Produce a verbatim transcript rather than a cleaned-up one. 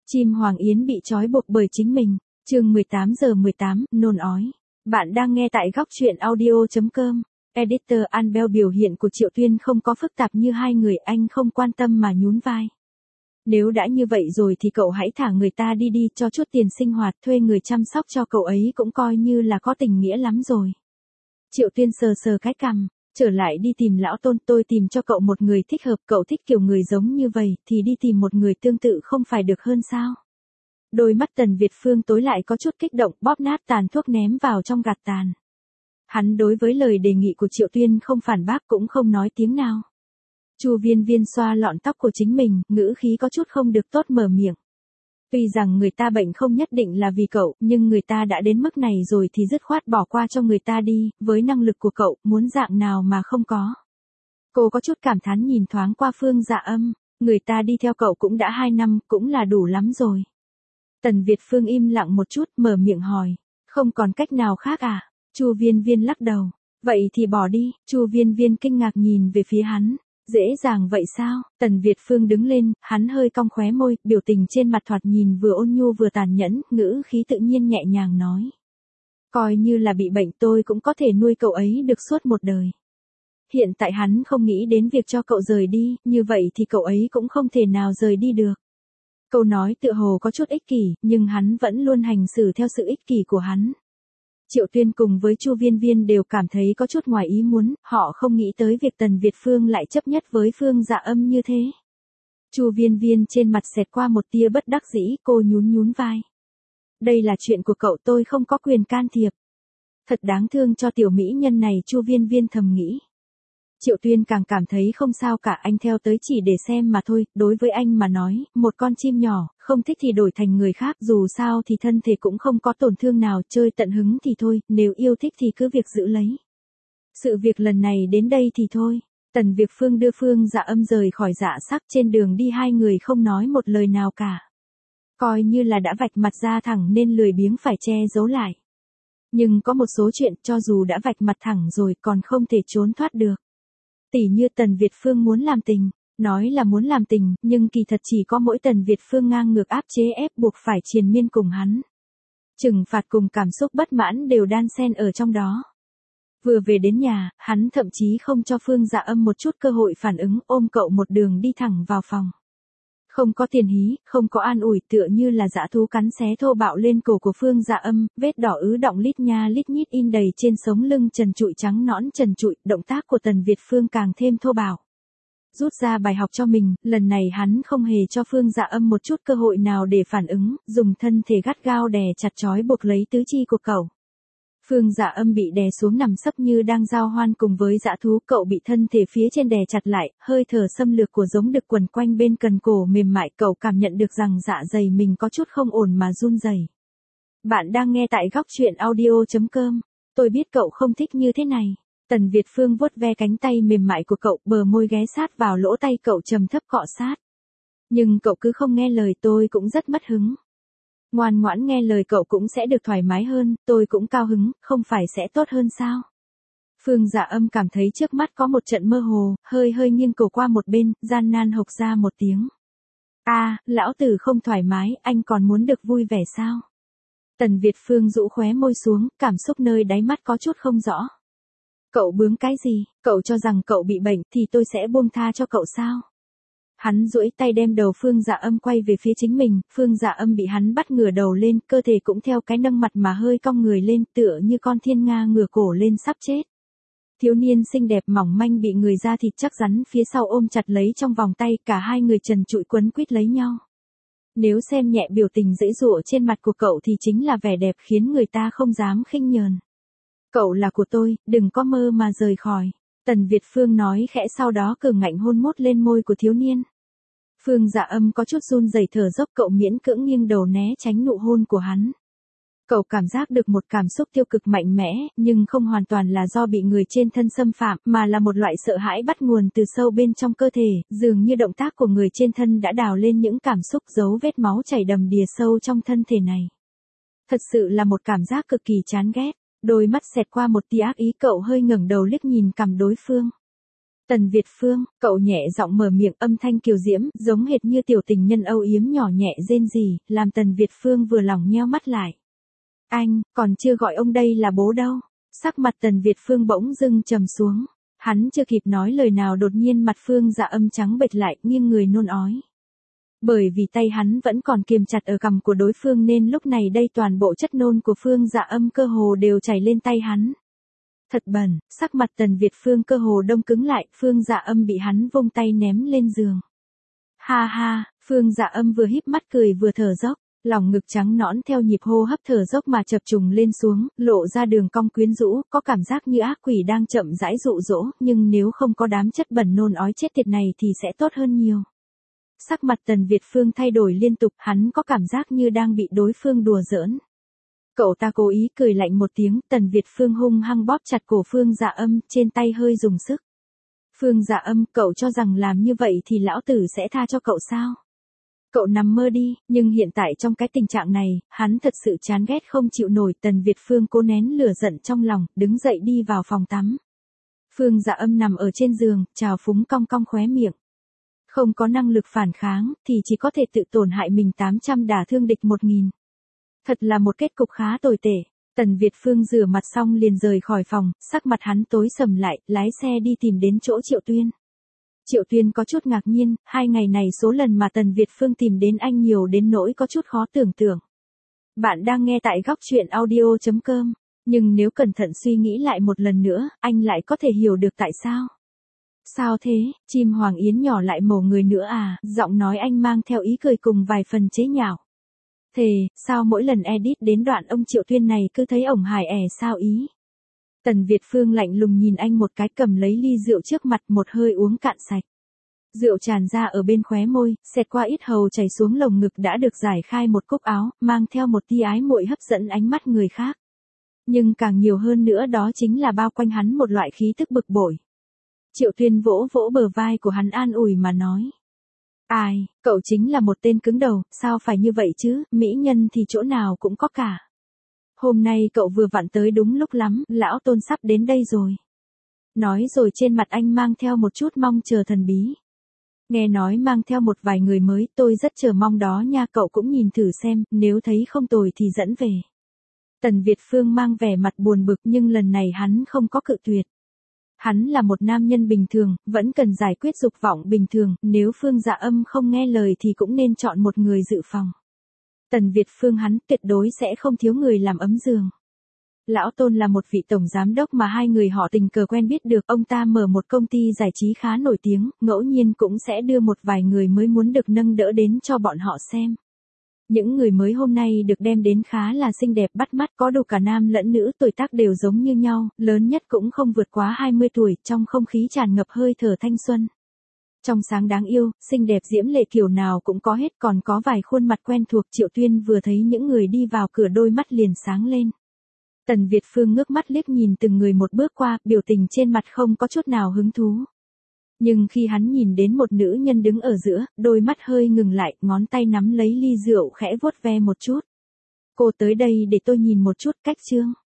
Chim Hoàng Yến bị trói buộc bởi chính mình. Chương mười tám giờ mười tám, nôn ói. Bạn đang nghe tại góc truyện audio chấm com. Editor Anbel biểu hiện của Triệu Tuyên không có phức tạp như hai người, anh không quan tâm mà nhún vai. Nếu đã như vậy rồi thì cậu hãy thả người ta đi đi, cho chút tiền sinh hoạt, thuê người chăm sóc cho cậu ấy cũng coi như là có tình nghĩa lắm rồi. Triệu Tuyên sờ sờ cái cằm, trở lại đi tìm lão Tôn, tôi tìm cho cậu một người thích hợp, cậu thích kiểu người giống như vậy thì đi tìm một người tương tự không phải được hơn sao? Đôi mắt Tần Việt Phương tối lại có chút kích động, bóp nát tàn thuốc ném vào trong gạt tàn. Hắn đối với lời đề nghị của Triệu Tuyên không phản bác cũng không nói tiếng nào. Chu Viên Viên xoa lọn tóc của chính mình, ngữ khí có chút không được tốt mở miệng. Tuy rằng người ta bệnh không nhất định là vì cậu, nhưng người ta đã đến mức này rồi thì dứt khoát bỏ qua cho người ta đi, với năng lực của cậu, muốn dạng nào mà không có. Cô có chút cảm thán nhìn thoáng qua Phương Dạ Âm, người ta đi theo cậu cũng đã hai năm, cũng là đủ lắm rồi. Tần Việt Phương im lặng một chút, mở miệng hỏi, không còn cách nào khác à? Chu Viên Viên lắc đầu, vậy thì bỏ đi. Chu Viên Viên kinh ngạc nhìn về phía hắn. Dễ dàng vậy sao? Tần Việt Phương đứng lên, hắn hơi cong khóe môi, biểu tình trên mặt thoạt nhìn vừa ôn nhu vừa tàn nhẫn, ngữ khí tự nhiên nhẹ nhàng nói. Coi như là bị bệnh tôi cũng có thể nuôi cậu ấy được suốt một đời. Hiện tại hắn không nghĩ đến việc cho cậu rời đi, như vậy thì cậu ấy cũng không thể nào rời đi được. Câu nói tựa hồ có chút ích kỷ, nhưng hắn vẫn luôn hành xử theo sự ích kỷ của hắn. Triệu Tuyên cùng với Chu Viên Viên đều cảm thấy có chút ngoài ý muốn, họ không nghĩ tới việc Tần Việt Phương lại chấp nhất với Phương Dạ Âm như thế. Chu Viên Viên trên mặt xẹt qua một tia bất đắc dĩ, cô nhún nhún vai. Đây là chuyện của cậu, tôi không có quyền can thiệp. Thật đáng thương cho tiểu mỹ nhân này, Chu Viên Viên thầm nghĩ. Triệu Tuyên càng cảm thấy không sao cả, anh theo tới chỉ để xem mà thôi, đối với anh mà nói, một con chim nhỏ, không thích thì đổi thành người khác, dù sao thì thân thể cũng không có tổn thương nào, chơi tận hứng thì thôi, nếu yêu thích thì cứ việc giữ lấy. Sự việc lần này đến đây thì thôi. Tần Việt Phương đưa Phương Dạ Âm rời khỏi Dạ Sắc, trên đường đi hai người không nói một lời nào cả. Coi như là đã vạch mặt ra thẳng nên lười biếng phải che giấu lại. Nhưng có một số chuyện cho dù đã vạch mặt thẳng rồi còn không thể trốn thoát được. Tỉ như Tần Việt Phương muốn làm tình, nói là muốn làm tình, nhưng kỳ thật chỉ có mỗi Tần Việt Phương ngang ngược áp chế ép buộc phải triền miên cùng hắn. Trừng phạt cùng cảm xúc bất mãn đều đan xen ở trong đó. Vừa về đến nhà, hắn thậm chí không cho Phương Dạ Âm một chút cơ hội phản ứng, ôm cậu một đường đi thẳng vào phòng. Không có tiền hí, không có an ủi, tựa như là dã thú cắn xé thô bạo lên cổ của Phương Dạ Âm, vết đỏ ứ đọng lít nha lít nhít in đầy trên sống lưng trần trụi trắng nõn trần trụi, động tác của Tần Việt Phương càng thêm thô bạo. Rút ra bài học cho mình, lần này hắn không hề cho Phương Dạ Âm một chút cơ hội nào để phản ứng, dùng thân thể gắt gao đè chặt trói buộc lấy tứ chi của cậu. Phương Dạ Âm bị đè xuống nằm sấp như đang giao hoan cùng với dã thú, cậu bị thân thể phía trên đè chặt lại, hơi thở xâm lược của giống đực quần quanh bên cần cổ mềm mại, cậu cảm nhận được rằng dạ dày mình có chút không ổn mà run rẩy. Bạn đang nghe tại góc truyện audio chấm com. Tôi biết cậu không thích như thế này. Tần Việt Phương vuốt ve cánh tay mềm mại của cậu, bờ môi ghé sát vào lỗ tay cậu trầm thấp cọ sát. Nhưng cậu cứ không nghe lời, tôi cũng rất mất hứng. Ngoan ngoãn nghe lời cậu cũng sẽ được thoải mái hơn, tôi cũng cao hứng, không phải sẽ tốt hơn sao? Phương Dạ Âm cảm thấy trước mắt có một trận mơ hồ, hơi hơi nghiêng cổ qua một bên, gian nan hộc ra một tiếng. A, à, lão tử không thoải mái, anh còn muốn được vui vẻ sao? Tần Việt Phương rũ khóe môi xuống, cảm xúc nơi đáy mắt có chút không rõ. Cậu bướng cái gì? Cậu cho rằng cậu bị bệnh thì tôi sẽ buông tha cho cậu sao? Hắn duỗi tay đem đầu Phương Dạ Âm quay về phía chính mình, Phương Dạ Âm bị hắn bắt ngửa đầu lên, cơ thể cũng theo cái nâng mặt mà hơi cong người lên, tựa như con thiên nga ngửa cổ lên sắp chết. Thiếu niên xinh đẹp mỏng manh bị người da thịt chắc rắn phía sau ôm chặt lấy trong vòng tay, cả hai người trần trụi quấn quýt lấy nhau. Nếu xem nhẹ biểu tình giãy giụa trên mặt của cậu thì chính là vẻ đẹp khiến người ta không dám khinh nhờn. Cậu là của tôi, đừng có mơ mà rời khỏi. Tần Việt Phương nói khẽ, sau đó cường ngạnh hôn mốt lên môi của thiếu niên. Phương Dạ Âm có chút run rẩy thở dốc, cậu miễn cưỡng nghiêng đầu né tránh nụ hôn của hắn. Cậu cảm giác được một cảm xúc tiêu cực mạnh mẽ, nhưng không hoàn toàn là do bị người trên thân xâm phạm, mà là một loại sợ hãi bắt nguồn từ sâu bên trong cơ thể, dường như động tác của người trên thân đã đào lên những cảm xúc dấu vết máu chảy đầm đìa sâu trong thân thể này. Thật sự là một cảm giác cực kỳ chán ghét. Đôi mắt xẹt qua một tia ác ý, cậu hơi ngẩng đầu liếc nhìn cằm đối phương. Tần Việt Phương, cậu nhẹ giọng mở miệng, âm thanh kiều diễm, giống hệt như tiểu tình nhân âu yếm nhỏ nhẹ rên rỉ, làm Tần Việt Phương vừa lòng nheo mắt lại. Anh, còn chưa gọi ông đây là bố đâu. Sắc mặt Tần Việt Phương bỗng dưng trầm xuống. Hắn chưa kịp nói lời nào đột nhiên mặt Phương Dạ Âm trắng bệch lại, nghiêng người nôn ói. Bởi vì tay hắn vẫn còn kiềm chặt ở cằm của đối phương nên lúc này đây toàn bộ chất nôn của Phương Dạ Âm cơ hồ đều chảy lên tay hắn. Thật bẩn, sắc mặt Tần Việt Phương cơ hồ đông cứng lại, Phương Dạ Âm bị hắn vung tay ném lên giường. Ha ha, Phương Dạ Âm vừa híp mắt cười vừa thở dốc, lòng ngực trắng nõn theo nhịp hô hấp thở dốc mà chập trùng lên xuống, lộ ra đường cong quyến rũ, có cảm giác như ác quỷ đang chậm rãi dụ dỗ, nhưng nếu không có đám chất bẩn nôn ói chết tiệt này thì sẽ tốt hơn nhiều. Sắc mặt Tần Việt Phương thay đổi liên tục, hắn có cảm giác như đang bị đối phương đùa giỡn. Cậu ta cố ý cười lạnh một tiếng, Tần Việt Phương hung hăng bóp chặt cổ Phương Dạ Âm, trên tay hơi dùng sức. Phương Dạ Âm, cậu cho rằng làm như vậy thì lão tử sẽ tha cho cậu sao? Cậu nằm mơ đi, nhưng hiện tại trong cái tình trạng này, hắn thật sự chán ghét không chịu nổi. Tần Việt Phương cố nén lửa giận trong lòng, đứng dậy đi vào phòng tắm. Phương Dạ Âm nằm ở trên giường, trào phúng cong cong khóe miệng. Không có năng lực phản kháng, thì chỉ có thể tự tổn hại mình tám trăm đả thương địch một nghìn. Thật là một kết cục khá tồi tệ. Tần Việt Phương rửa mặt xong liền rời khỏi phòng, sắc mặt hắn tối sầm lại, lái xe đi tìm đến chỗ Triệu Tuyên. Triệu Tuyên có chút ngạc nhiên, hai ngày này số lần mà Tần Việt Phương tìm đến anh nhiều đến nỗi có chút khó tưởng tượng. Bạn đang nghe tại góc truyện audio chấm com, nhưng nếu cẩn thận suy nghĩ lại một lần nữa, anh lại có thể hiểu được tại sao. Sao thế, chim hoàng yến nhỏ lại mổ người nữa à, giọng nói anh mang theo ý cười cùng vài phần chế nhạo. Thề, sao mỗi lần edit đến đoạn ông Triệu Tuyên này cứ thấy ổng hài ẻ sao ý. Tần Việt Phương lạnh lùng nhìn anh một cái, cầm lấy ly rượu trước mặt, một hơi uống cạn sạch. Rượu tràn ra ở bên khóe môi, xẹt qua ít hầu chảy xuống lồng ngực đã được giải khai một cúc áo, mang theo một tia ái muội hấp dẫn ánh mắt người khác. Nhưng càng nhiều hơn nữa đó chính là bao quanh hắn một loại khí tức bực bội. Triệu Tuyên vỗ vỗ bờ vai của hắn an ủi mà nói. Ai, cậu chính là một tên cứng đầu, sao phải như vậy chứ, mỹ nhân thì chỗ nào cũng có cả. Hôm nay cậu vừa vặn tới đúng lúc lắm, lão Tôn sắp đến đây rồi. Nói rồi trên mặt anh mang theo một chút mong chờ thần bí. Nghe nói mang theo một vài người mới, tôi rất chờ mong đó nha, cậu cũng nhìn thử xem, nếu thấy không tồi thì dẫn về. Tần Việt Phương mang vẻ mặt buồn bực nhưng lần này hắn không có cự tuyệt. Hắn là một nam nhân bình thường, vẫn cần giải quyết dục vọng bình thường, nếu Phương Dạ Âm không nghe lời thì cũng nên chọn một người dự phòng. Tần Việt Phương hắn tuyệt đối sẽ không thiếu người làm ấm giường. Lão Tôn là một vị tổng giám đốc mà hai người họ tình cờ quen biết được, ông ta mở một công ty giải trí khá nổi tiếng, ngẫu nhiên cũng sẽ đưa một vài người mới muốn được nâng đỡ đến cho bọn họ xem. Những người mới hôm nay được đem đến khá là xinh đẹp bắt mắt, có đủ cả nam lẫn nữ, tuổi tác đều giống như nhau, lớn nhất cũng không vượt quá hai mươi tuổi, trong không khí tràn ngập hơi thở thanh xuân. Trong sáng đáng yêu, xinh đẹp diễm lệ kiểu nào cũng có hết, còn có vài khuôn mặt quen thuộc. Triệu Tuyên vừa thấy những người đi vào cửa đôi mắt liền sáng lên. Tần Việt Phương ngước mắt liếc nhìn từng người một bước qua, biểu tình trên mặt không có chút nào hứng thú. Nhưng khi hắn nhìn đến một nữ nhân đứng ở giữa, đôi mắt hơi ngừng lại, ngón tay nắm lấy ly rượu khẽ vuốt ve một chút. Cô tới đây để tôi nhìn một chút cách chương.